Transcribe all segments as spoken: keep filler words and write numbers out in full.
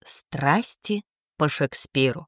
Страсти по Шекспиру.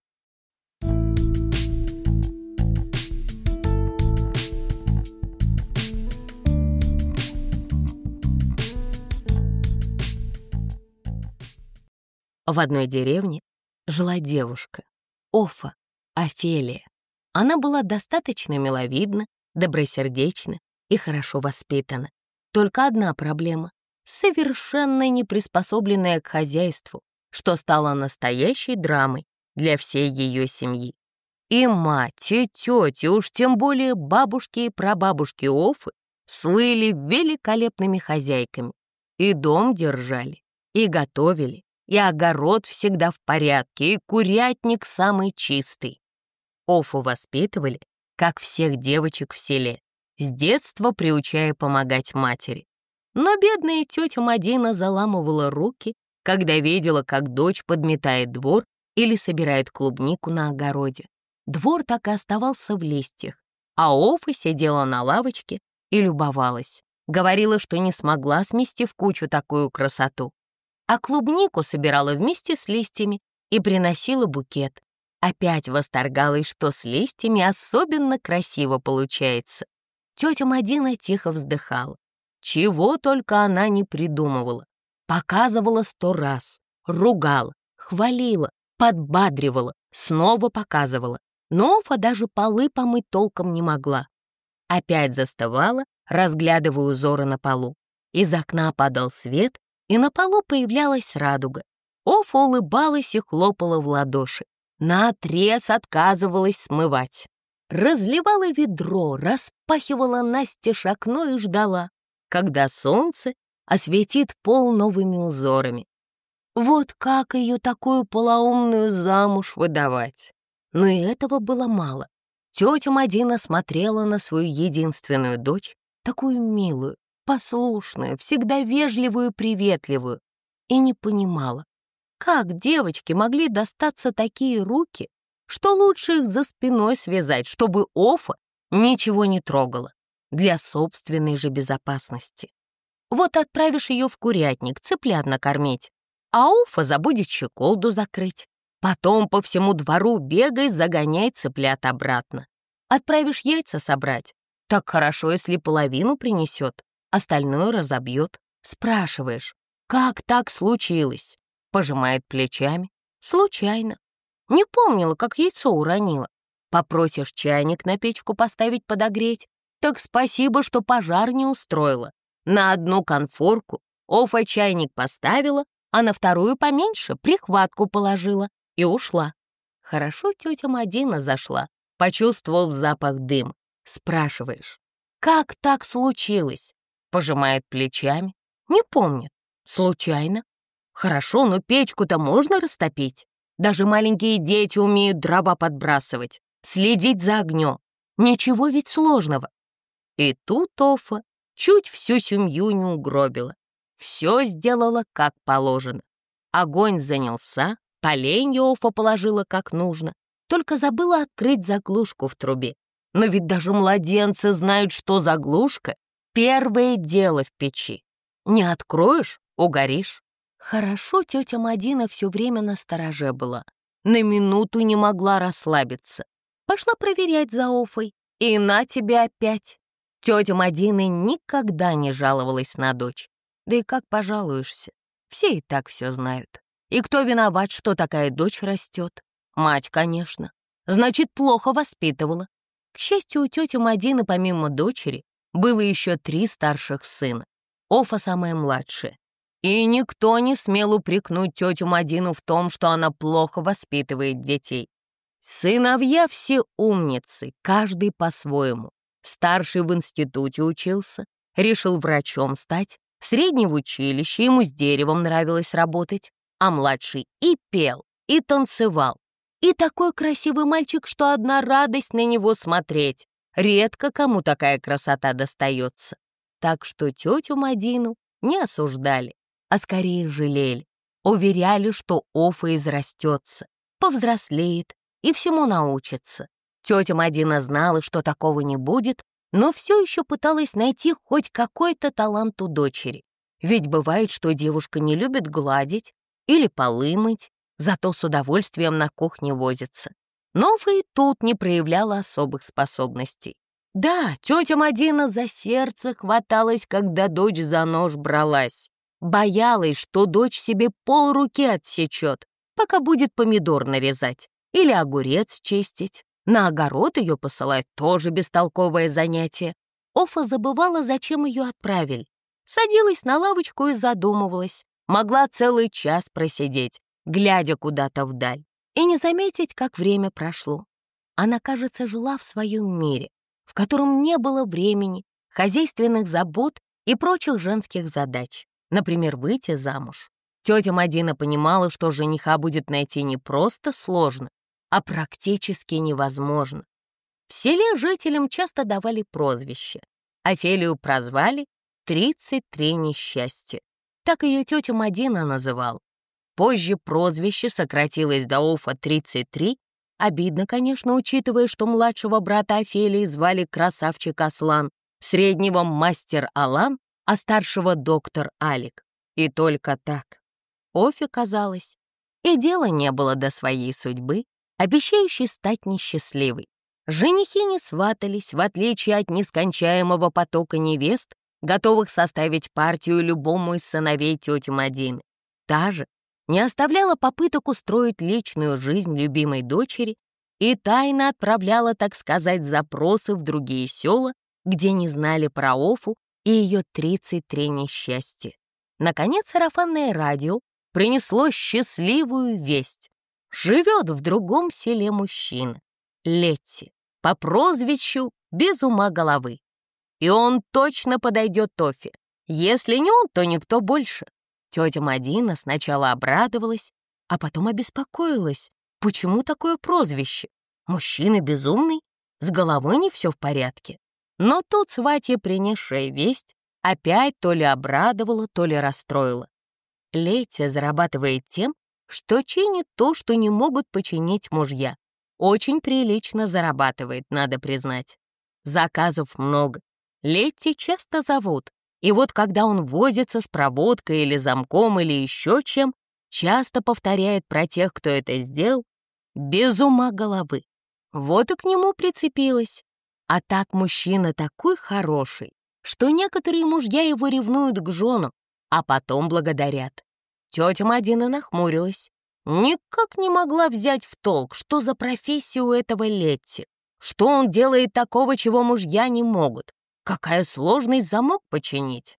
В одной деревне жила девушка, Офа, Офелия. Она была достаточно миловидна, добросердечна и хорошо воспитана. Только одна проблема — совершенно не приспособленная к хозяйству, что стало настоящей драмой для всей ее семьи. И мать, и тети, уж тем более бабушки и прабабушки Офы, слыли великолепными хозяйками. И дом держали, и готовили, и огород всегда в порядке, и курятник самый чистый. Офу воспитывали, как всех девочек в селе, с детства приучая помогать матери. Но бедная тетя Мадина заламывала руки, когда видела, как дочь подметает двор или собирает клубнику на огороде. Двор так и оставался в листьях, а Офа сидела на лавочке и любовалась. Говорила, что не смогла смести в кучу такую красоту. А клубнику собирала вместе с листьями и приносила букет. Опять восторгалась, что с листьями особенно красиво получается. Тетя Мадина тихо вздыхала. Чего только она не придумывала. Показывала сто раз, ругала, хвалила, подбадривала, снова показывала. Но Офа даже полы помыть толком не могла. Опять застывала, разглядывая узоры на полу. Из окна падал свет, и на полу появлялась радуга. Офа улыбалась и хлопала в ладоши. Наотрез отказывалась смывать. Разливала ведро, распахивала настежь окно и ждала, когда солнце осветит пол новыми узорами. Вот как ее такую полоумную замуж выдавать? Но и этого было мало. Тетя Мадина смотрела на свою единственную дочь, такую милую, послушную, всегда вежливую и приветливую, и не понимала, как девочке могли достаться такие руки, что лучше их за спиной связать, чтобы Офа ничего не трогала, для собственной же безопасности. Вот отправишь ее в курятник цыплят накормить, а Офа забудет щеколду закрыть. Потом по всему двору бегай, загоняй цыплят обратно. Отправишь яйца собрать, так хорошо, если половину принесет, остальное разобьет. Спрашиваешь, как так случилось? Пожимает плечами. Случайно. Не помнила, как яйцо уронила. Попросишь чайник на печку поставить подогреть, так спасибо, что пожар не устроила. На одну конфорку Офа чайник поставила, а на вторую поменьше прихватку положила и ушла. Хорошо тетя Мадина зашла, почувствовав запах дыма. Спрашиваешь, как так случилось? Пожимает плечами. Не помнит. Случайно. Хорошо, но печку-то можно растопить. Даже маленькие дети умеют дрова подбрасывать, следить за огнем. Ничего ведь сложного. И тут Офа чуть всю семью не угробила. Все сделала как положено. Огонь занялся, поленья Офа положила как нужно, только забыла открыть заглушку в трубе. Но ведь даже младенцы знают, что заглушка — первое дело в печи. Не откроешь — угоришь. Хорошо тетя Мадина все время настороже была. На минуту не могла расслабиться. Пошла проверять за Офой, и на тебе опять. Тетя Мадина никогда не жаловалась на дочь. Да и как пожалуешься? Все и так все знают. И кто виноват, что такая дочь растет? Мать, конечно. Значит, плохо воспитывала. К счастью, у тети Мадины помимо дочери было еще три старших сына. Офа самая младшая. И никто не смел упрекнуть тетю Мадину в том, что она плохо воспитывает детей. Сыновья все умницы, каждый по-своему. Старший в институте учился, решил врачом стать, средний в училище, ему с деревом нравилось работать, а младший и пел, и танцевал. И такой красивый мальчик, что одна радость на него смотреть. Редко кому такая красота достается. Так что тетю Мадину не осуждали, а скорее жалели. Уверяли, что Офа израстется, повзрослеет и всему научится. Тетя Мадина знала, что такого не будет, но все еще пыталась найти хоть какой-то талант у дочери. Ведь бывает, что девушка не любит гладить или полы мыть, зато с удовольствием на кухне возится. Но Офа и тут не проявляла особых способностей. Да, тетя Мадина за сердце хваталась, когда дочь за нож бралась. Боялась, что дочь себе полруки отсечет, пока будет помидор нарезать или огурец чистить. На огород ее посылать тоже бестолковое занятие. Офа забывала, зачем ее отправили. Садилась на лавочку и задумывалась. Могла целый час просидеть, глядя куда-то вдаль, и не заметить, как время прошло. Она, кажется, жила в своем мире, в котором не было времени, хозяйственных забот и прочих женских задач. Например, выйти замуж. Тетя Мадина понимала, что жениха будет найти не просто сложно, а практически невозможно. В селе жителям часто давали прозвище. Офелию прозвали «тридцать три несчастья». Так ее тетя Мадина называла. Позже прозвище сократилось до Офа тридцать три. Обидно, конечно, учитывая, что младшего брата Офелии звали красавчик Аслан, среднего мастер Алан, а старшего доктор Алик. И только так. Офе казалось, и дела не было до своей судьбы, обещающей стать несчастливой. Женихи не сватались, в отличие от нескончаемого потока невест, готовых составить партию любому из сыновей тети Мадины. Та же не оставляла попыток устроить личную жизнь любимой дочери и тайно отправляла, так сказать, запросы в другие села, где не знали про Офу и ее тридцать три несчастья. Наконец, сарафанное радио принесло счастливую весть. Живет в другом селе мужчина, Летти, по прозвищу «Без ума головы». И он точно подойдет Офе. Если не он, то никто больше. Тетя Мадина сначала обрадовалась, а потом обеспокоилась. Почему такое прозвище? Мужчина безумный? С головой не все в порядке. Но тут сватья, принесшая весть, опять то ли обрадовала, то ли расстроила. Летти зарабатывает тем, что чинит то, что не могут починить мужья. Очень прилично зарабатывает, надо признать. Заказов много. Летти часто зовут. И вот когда он возится с проводкой или замком или еще чем, часто повторяет про тех, кто это сделал, без ума головы. Вот и к нему прицепилась. А так мужчина такой хороший, что некоторые мужья его ревнуют к женам, а потом благодарят. Тетя Мадина нахмурилась. Никак не могла взять в толк, что за профессия у этого Летти, что он делает такого, чего мужья не могут. Какая сложность замок починить?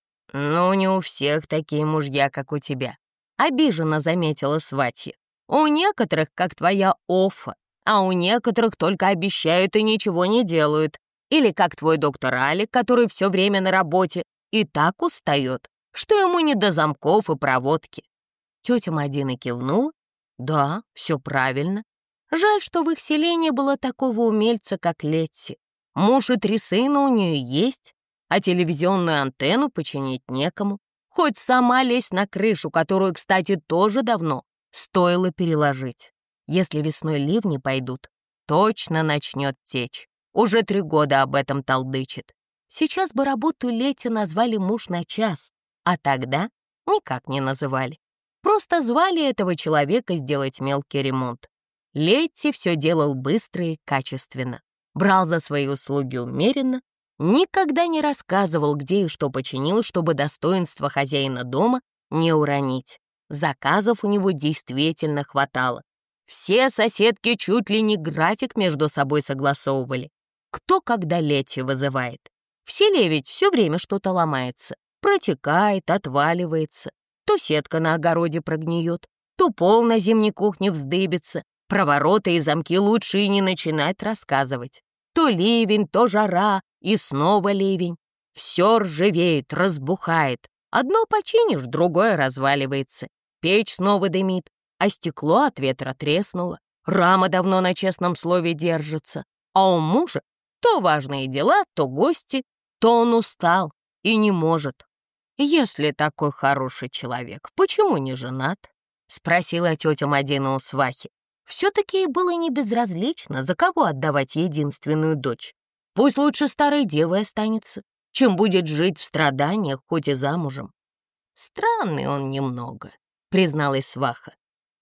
Ну, не у всех такие мужья, как у тебя, обиженно заметила сватья. У некоторых, как твоя Офа, а у некоторых только обещают и ничего не делают. Или как твой доктор Алик, который все время на работе и так устает, что ему не до замков и проводки. Тетя Мадина кивнула. Да, все правильно. Жаль, что в их селе не было такого умельца, как Летти. Муж и три сына у нее есть, а телевизионную антенну починить некому. Хоть сама лезь на крышу, которую, кстати, тоже давно стоило переложить. Если весной ливни пойдут, точно начнет течь. Уже три года об этом толдычит. Сейчас бы работу Летти назвали «муж на час», а тогда никак не называли. Просто звали этого человека сделать мелкий ремонт. Летти все делал быстро и качественно. Брал за свои услуги умеренно, никогда не рассказывал, где и что починил, чтобы достоинство хозяина дома не уронить. Заказов у него действительно хватало. Все соседки чуть ли не график между собой согласовывали. Кто когда Летти вызывает. В селе ведь все время что-то ломается, протекает, отваливается. То сетка на огороде прогниет, то пол на зимней кухне вздыбится. Про ворота и замки лучше и не начинать рассказывать. То ливень, то жара, и снова ливень. Все ржавеет, разбухает. Одно починишь, другое разваливается. Печь снова дымит, а стекло от ветра треснуло. Рама давно на честном слове держится. А у мужа то важные дела, то гости, то он устал и не может. «Если такой хороший человек, почему не женат?» — спросила тетя Мадина у свахи. Все-таки ей было не безразлично, за кого отдавать единственную дочь. Пусть лучше старой девой останется, чем будет жить в страданиях, хоть и замужем. «Странный он немного», — призналась сваха.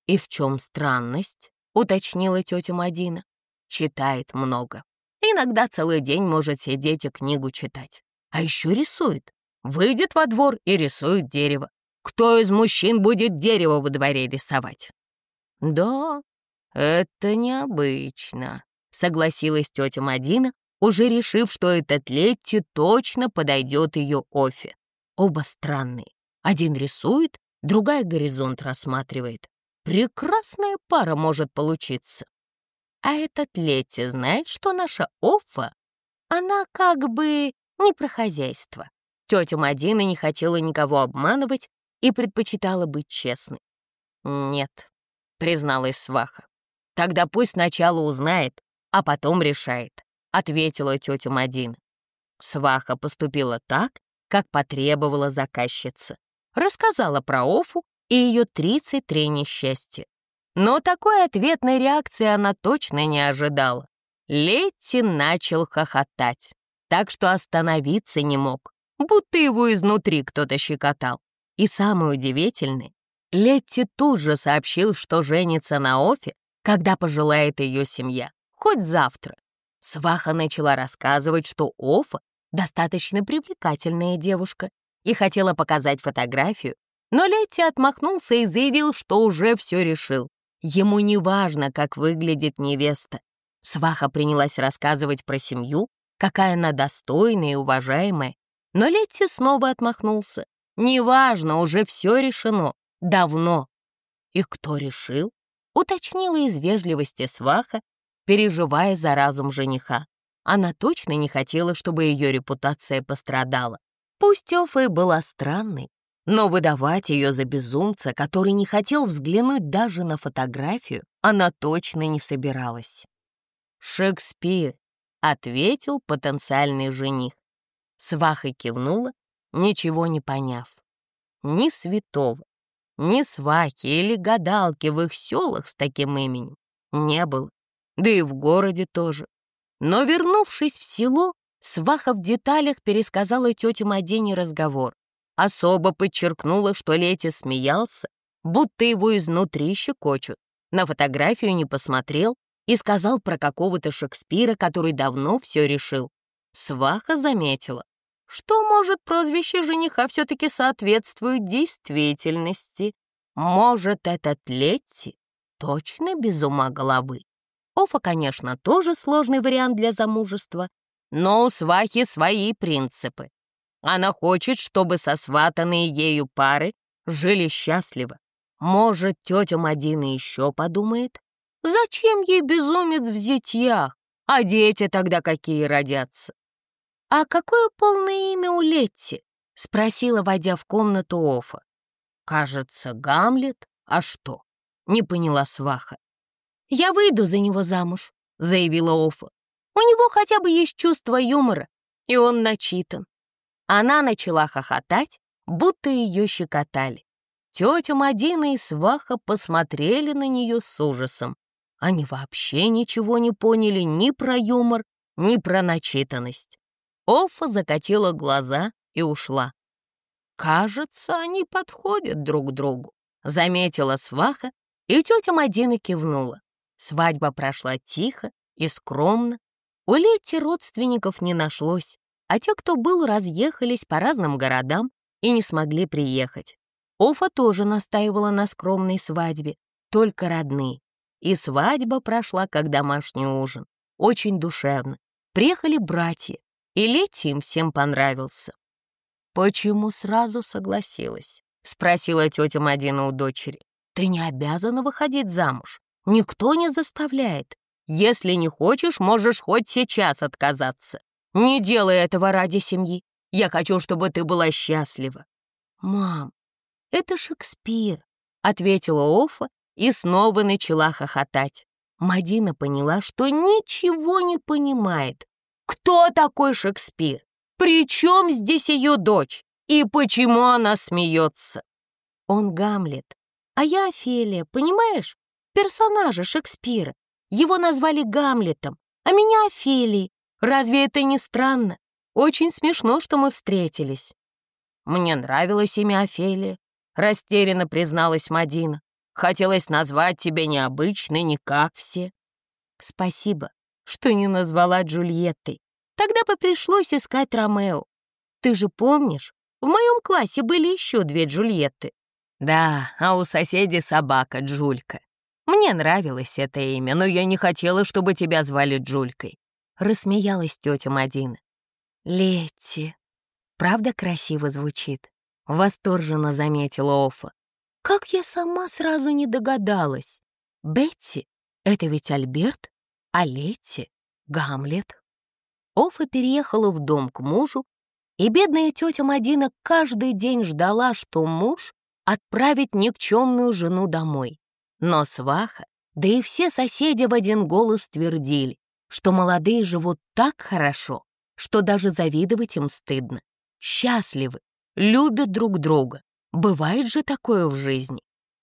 «И в чем странность?» — уточнила тетя Мадина. «Читает много. Иногда целый день может сидеть и книгу читать. А еще рисует. Выйдет во двор и рисует дерево. Кто из мужчин будет дерево во дворе рисовать?» «Да, это необычно», — согласилась тетя Мадина, уже решив, что этот Летти точно подойдет ее Офе. Оба странные. Один рисует, другая горизонт рассматривает. Прекрасная пара может получиться. А этот Летти знает, что наша Офа, она как бы не про хозяйство. Тетя Мадина не хотела никого обманывать и предпочитала быть честной. «Нет», — призналась сваха. «Тогда пусть сначала узнает, а потом решает», — ответила тетя Мадина. Сваха поступила так, как потребовала заказчица. Рассказала про Офу и ее тридцать три несчастья. Но такой ответной реакции она точно не ожидала. Летти начал хохотать, так что остановиться не мог, будто его изнутри кто-то щекотал. И самое удивительное, Летти тут же сообщил, что женится на Офе, когда пожелает ее семья, хоть завтра. Сваха начала рассказывать, что Офа достаточно привлекательная девушка и хотела показать фотографию, но Летти отмахнулся и заявил, что уже все решил. Ему не важно, как выглядит невеста. Сваха принялась рассказывать про семью, какая она достойная и уважаемая, но Летти снова отмахнулся. Неважно, уже все решено. Давно. И кто решил? Уточнила из вежливости сваха, переживая за разум жениха. Она точно не хотела, чтобы ее репутация пострадала. Пусть Офа и была странной, но выдавать ее за безумца, который не хотел взглянуть даже на фотографию, она точно не собиралась. «Шекспир», — ответил потенциальный жених. Сваха кивнула, ничего не поняв. Ни святого, ни свахи или гадалки в их селах с таким именем не было, да и в городе тоже. Но, вернувшись в село, сваха в деталях пересказала тете Мадине разговор. Особо подчеркнула, что Летти смеялся, будто его изнутри щекочут. На фотографию не посмотрел и сказал про какого-то Шекспира, который давно все решил. Сваха заметила, что, может, прозвище жениха все-таки соответствует действительности. Может, этот Летти точно без ума головы. Офа, конечно, тоже сложный вариант для замужества, но у свахи свои принципы. Она хочет, чтобы сосватанные ею пары жили счастливо. Может, тетя Мадина еще подумает? Зачем ей безумец в зятьях? А дети тогда какие родятся? «А какое полное имя у Летти?» — спросила, войдя в комнату Офа. «Кажется, Гамлет. А что?» — не поняла сваха. «Я выйду за него замуж», — заявила Офа. «У него хотя бы есть чувство юмора, и он начитан». Она начала хохотать, будто ее щекотали. Тетя Мадина и сваха посмотрели на нее с ужасом. Они вообще ничего не поняли ни про юмор, ни про начитанность. Офа закатила глаза и ушла. «Кажется, они подходят друг другу», — заметила сваха, и тетя Мадина кивнула. Свадьба прошла тихо и скромно. У Летти родственников не нашлось, а те, кто был, разъехались по разным городам и не смогли приехать. Офа тоже настаивала на скромной свадьбе, только родные. И свадьба прошла как домашний ужин, очень душевно. Приехали братья, и Летти им всем понравился. «Почему сразу согласилась?» — спросила тетя Мадина у дочери. «Ты не обязана выходить замуж. Никто не заставляет. Если не хочешь, можешь хоть сейчас отказаться. Не делай этого ради семьи. Я хочу, чтобы ты была счастлива». «Мам, это Шекспир», — ответила Офа и снова начала хохотать. Мадина поняла, что ничего не понимает. Кто такой Шекспир? При чем здесь ее дочь? И почему она смеется? Он Гамлет, а я Офелия, понимаешь? Персонажа Шекспира. Его назвали Гамлетом, а меня Офелией. Разве это не странно? Очень смешно, что мы встретились. Мне нравилось имя Офелия, растерянно призналась Мадина. Хотелось назвать тебя необычной, не как все». «Спасибо, что не назвала Джульеттой. Тогда бы пришлось искать Ромео. Ты же помнишь, в моем классе были еще две Джульетты». «Да, а у соседей собака Джулька. Мне нравилось это имя, но я не хотела, чтобы тебя звали Джулькой», — рассмеялась тетя Мадина. «Летти, правда красиво звучит?» — восторженно заметила Офа. «Как я сама сразу не догадалась. Бетти — это ведь Альберт, а Летти — Гамлет». Офа переехала в дом к мужу, и бедная тетя Мадина каждый день ждала, что муж отправит никчемную жену домой. Но сваха, да и все соседи в один голос твердили, что молодые живут так хорошо, что даже завидовать им стыдно. Счастливы, любят друг друга. Бывает же такое в жизни.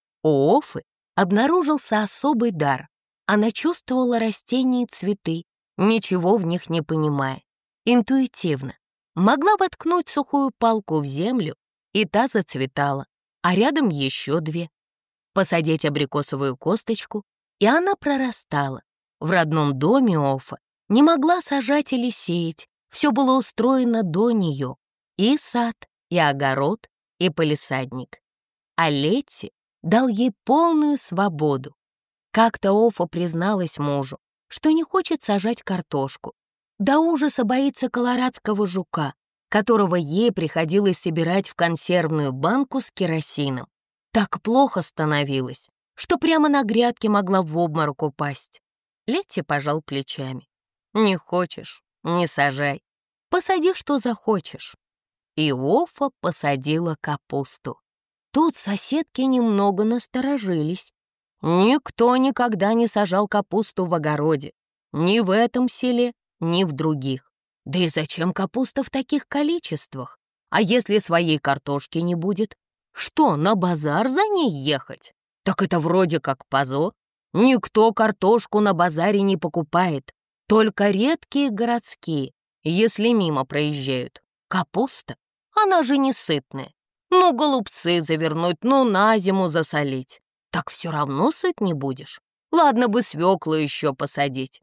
У Офы обнаружился особый дар. Она чувствовала растения и цветы, ничего в них не понимая. Интуитивно. Могла воткнуть сухую палку в землю, и та зацветала, а рядом еще две. Посадить абрикосовую косточку, и она прорастала. В родном доме Офа не могла сажать или сеять, все было устроено до нее. И сад, и огород, и палисадник. А Летти дал ей полную свободу. Как-то Офа призналась мужу, что не хочет сажать картошку. До ужаса боится колорадского жука, которого ей приходилось собирать в консервную банку с керосином. Так плохо становилось, что прямо на грядке могла в обморок упасть. Летти пожал плечами. «Не хочешь — не сажай. Посади, что захочешь». И Офа посадила капусту. Тут соседки немного насторожились. Никто никогда не сажал капусту в огороде. Ни в этом селе, ни в других. Да и зачем капуста в таких количествах? А если своей картошки не будет? Что, на базар за ней ехать? Так это вроде как позор. Никто картошку на базаре не покупает, только редкие городские, если мимо проезжают. Капуста, она же не сытная. Ну, голубцы завернуть, ну, на зиму засолить. Так все равно сыт не будешь. Ладно бы свеклу еще посадить.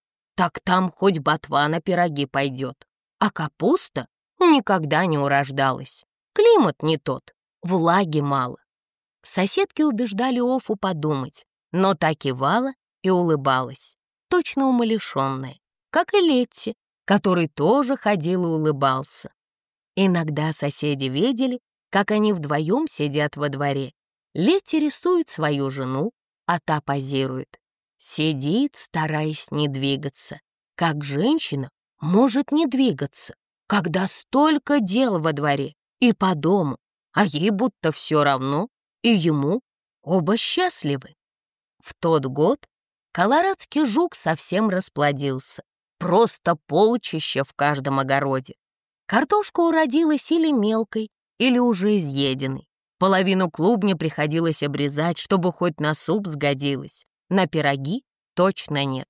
Так там хоть ботва на пироги пойдет. А капуста никогда не урождалась. Климат не тот, влаги мало. Соседки убеждали Офу подумать, но та кивала и улыбалась, точно умалишенная, как и Летти, который тоже ходил и улыбался. Иногда соседи видели, как они вдвоем сидят во дворе. Летти рисует свою жену, а та позирует. Сидит, стараясь не двигаться. Как женщина может не двигаться, когда столько дел во дворе и по дому, а ей будто все равно, и ему оба счастливы. В тот год колорадский жук совсем расплодился, просто полчища в каждом огороде. Картошка уродилась или мелкой, или уже изъеденной. Половину клубни приходилось обрезать, чтобы хоть на суп сгодилось. На пироги точно нет.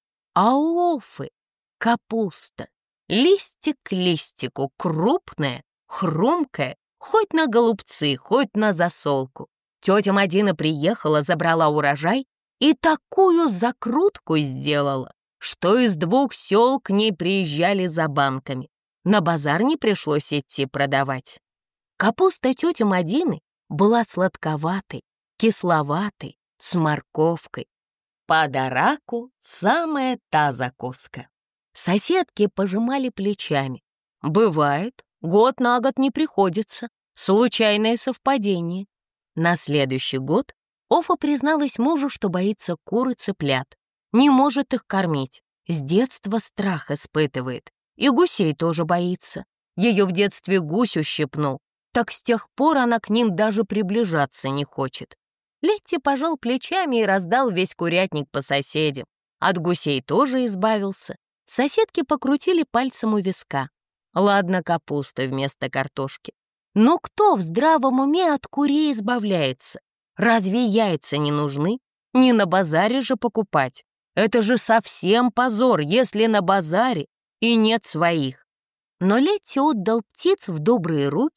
А у Офы капуста, листик к листику, крупная, хрумкая, хоть на голубцы, хоть на засолку. Тетя Мадина приехала, забрала урожай и такую закрутку сделала, что из двух сел к ней приезжали за банками. На базар не пришлось идти продавать. Капуста тети Мадины была сладковатой, кисловатой, с морковкой. Подараку самая та закуска. Соседки пожимали плечами. Бывает, год на год не приходится. Случайное совпадение. На следующий год Офа призналась мужу, что боится кур и цыплят. Не может их кормить. С детства страх испытывает. И гусей тоже боится. Ее в детстве гусь ущипнул. Так с тех пор она к ним даже приближаться не хочет. Летти пожал плечами и раздал весь курятник по соседям. От гусей тоже избавился. Соседки покрутили пальцем у виска. Ладно, капуста вместо картошки. Но кто в здравом уме от курей избавляется? Разве яйца не нужны? Не на базаре же покупать. Это же совсем позор, если на базаре и нет своих. Но Летти отдал птиц в добрые руки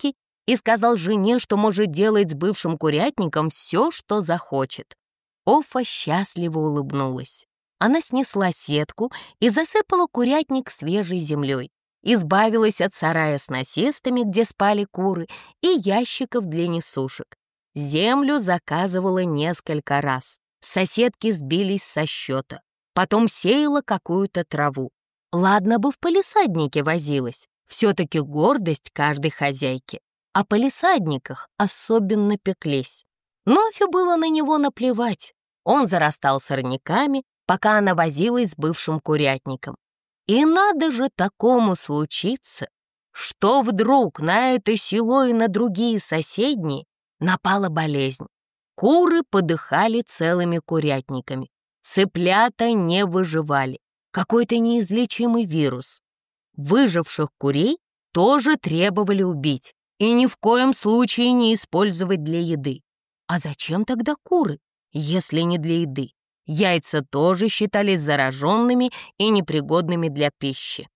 и сказал жене, что может делать с бывшим курятником все, что захочет. Оффа счастливо улыбнулась. Она снесла сетку и засыпала курятник свежей землей, избавилась от сарая с насестами, где спали куры, и ящиков для несушек. Землю заказывала несколько раз. Соседки сбились со счета. Потом сеяла какую-то траву. Ладно бы в палисаднике возилась, все-таки гордость каждой хозяйки. О палисадниках особенно пеклись. Но Офе было на него наплевать. Он зарастал сорняками, пока она возилась с бывшим курятником. И надо же такому случиться, что вдруг на это село и на другие соседние напала болезнь. Куры подыхали целыми курятниками, цыплята не выживали, какой-то неизлечимый вирус. Выживших курей тоже требовали убить и ни в коем случае не использовать для еды. А зачем тогда куры, если не для еды? Яйца тоже считались зараженными и непригодными для пищи.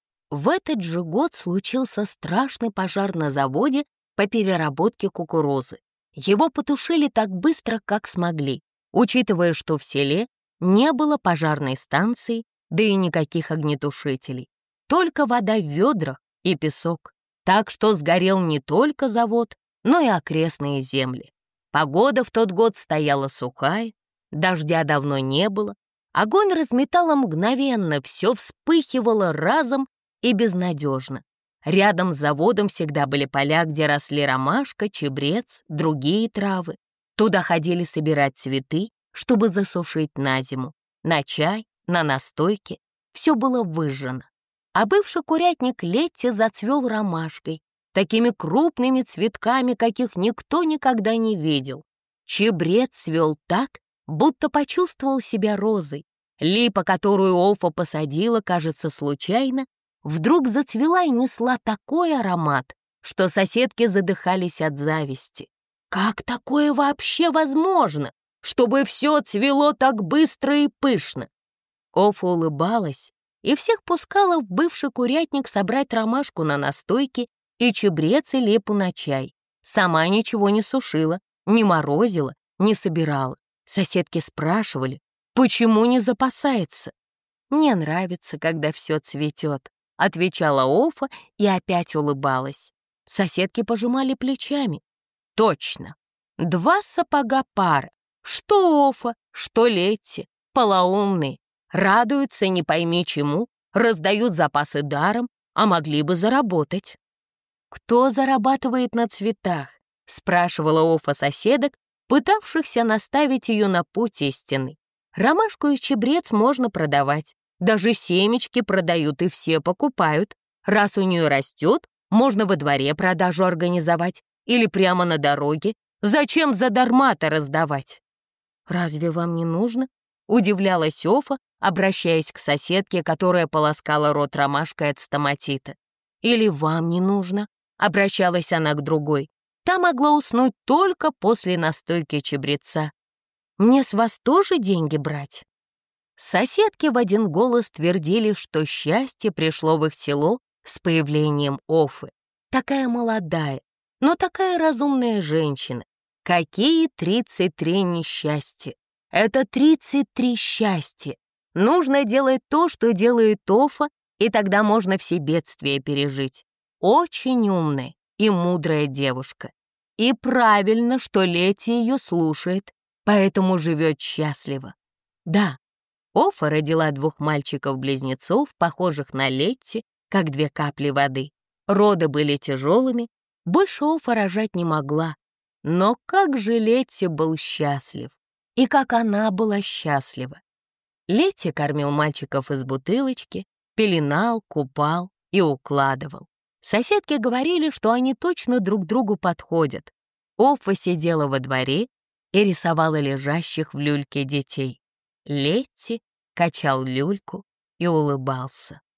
В этот же год случился страшный пожар на заводе по переработке кукурузы. Его потушили так быстро, как смогли, учитывая, что в селе не было пожарной станции, да и никаких огнетушителей. Только вода в ведрах и песок. Так что сгорел не только завод, но и окрестные земли. Погода в тот год стояла сухая, дождя давно не было, огонь разметало мгновенно, все вспыхивало разом и безнадежно. Рядом с заводом всегда были поля, где росли ромашка, чебрец, другие травы. Туда ходили собирать цветы, чтобы засушить на зиму. На чай, на настойки. Все было выжжено. А бывший курятник Летти зацвел ромашкой, такими крупными цветками, каких никто никогда не видел. Чебрец цвел так, будто почувствовал себя розой. Липа, которую Оффа посадила, кажется, случайно, вдруг зацвела и несла такой аромат, что соседки задыхались от зависти. Как такое вообще возможно, чтобы все цвело так быстро и пышно? Оффа улыбалась и всех пускала в бывший курятник собрать ромашку на настойке и чебрец и липу на чай. Сама ничего не сушила, не морозила, не собирала. Соседки спрашивали, почему не запасается. «Мне нравится, когда все цветет», — отвечала Оффа и опять улыбалась. Соседки пожимали плечами. «Точно, два сапога пара, что Оффа, что Летти, полоумные, радуются не пойми чему, раздают запасы даром, а могли бы заработать». «Кто зарабатывает на цветах?» — спрашивала Оффа соседок, пытавшихся наставить ее на путь истины. Ромашку и чебрец можно продавать, даже семечки продают и все покупают. Раз у нее растет, можно во дворе продажу организовать или прямо на дороге. Зачем задарма-то раздавать? «Разве вам не нужно?» — удивлялась Оффа, обращаясь к соседке, которая полоскала рот ромашкой от стоматита. «Или вам не нужно?» — обращалась она к другой. Та могла уснуть только после настойки чебреца. «Мне с вас тоже деньги брать?» Соседки в один голос твердили, что счастье пришло в их село с появлением Оффы. Такая молодая, но такая разумная женщина. Какие тридцать три несчастья! Это тридцать три счастья! Нужно делать то, что делает Оффа, и тогда можно все бедствия пережить. Очень умная и мудрая девушка. И правильно, что Летти ее слушает, поэтому живет счастливо. Да, Оффа родила двух мальчиков-близнецов, похожих на Летти, как две капли воды. Роды были тяжелыми, больше Оффа рожать не могла. Но как же Летти был счастлив, и как она была счастлива. Летти кормил мальчиков из бутылочки, пеленал, купал и укладывал. Соседки говорили, что они точно друг другу подходят. Оффа сидела во дворе и рисовала лежащих в люльке детей. Летти качал люльку и улыбался.